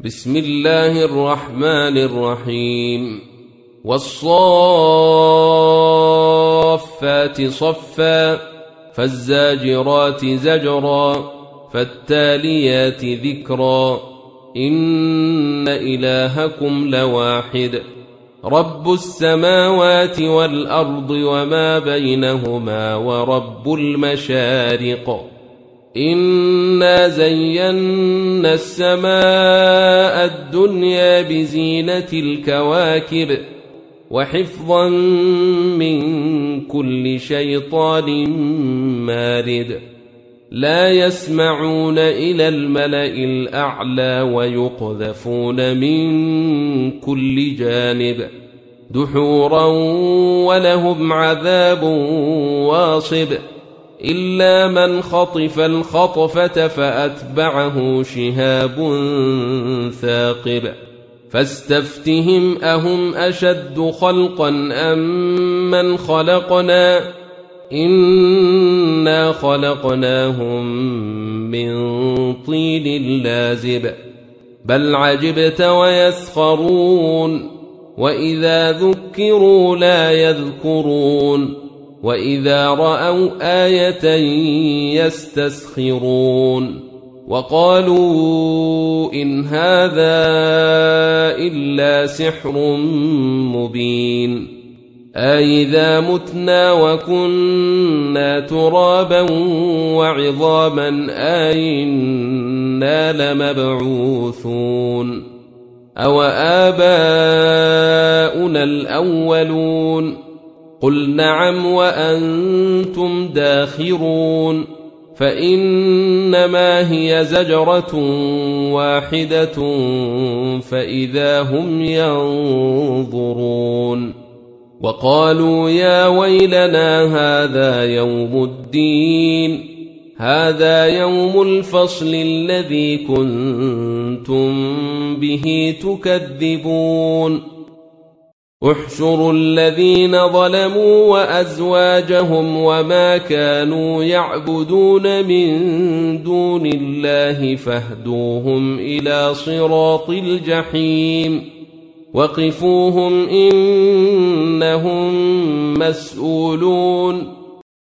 بسم الله الرحمن الرحيم والصافات صفا فالزاجرات زجرا فالتاليات ذكرا إن إلهكم لواحد رب السماوات والأرض وما بينهما ورب المشارق إنا زينا السماء الدنيا بزينة الكواكب وحفظا من كل شيطان مارد لا يسمعون إلى الملأ الأعلى ويقذفون من كل جانب دحورا ولهم عذاب واصب إلا من خطف الخطفة فأتبعه شهاب ثاقب فاستفتهم أهم أشد خلقا أم من خلقنا إنا خلقناهم من طين لازب بل عجبت ويسخرون وإذا ذكروا لا يذكرون وإذا رأوا آية يستسخرون وقالوا إن هذا إلا سحر مبين أإذا متنا وكنا ترابا وعظاما أإنا لمبعوثون أو آباؤنا الأولون قل نعم وأنتم داخرون فإنما هي زجرة واحدة فإذا هم ينظرون وقالوا يا ويلنا هذا يوم الدين هذا يوم الفصل الذي كنتم به تكذبون احشروا الذين ظلموا وأزواجهم وما كانوا يعبدون من دون الله فاهدوهم إلى صراط الجحيم وقفوهم إنهم مسؤولون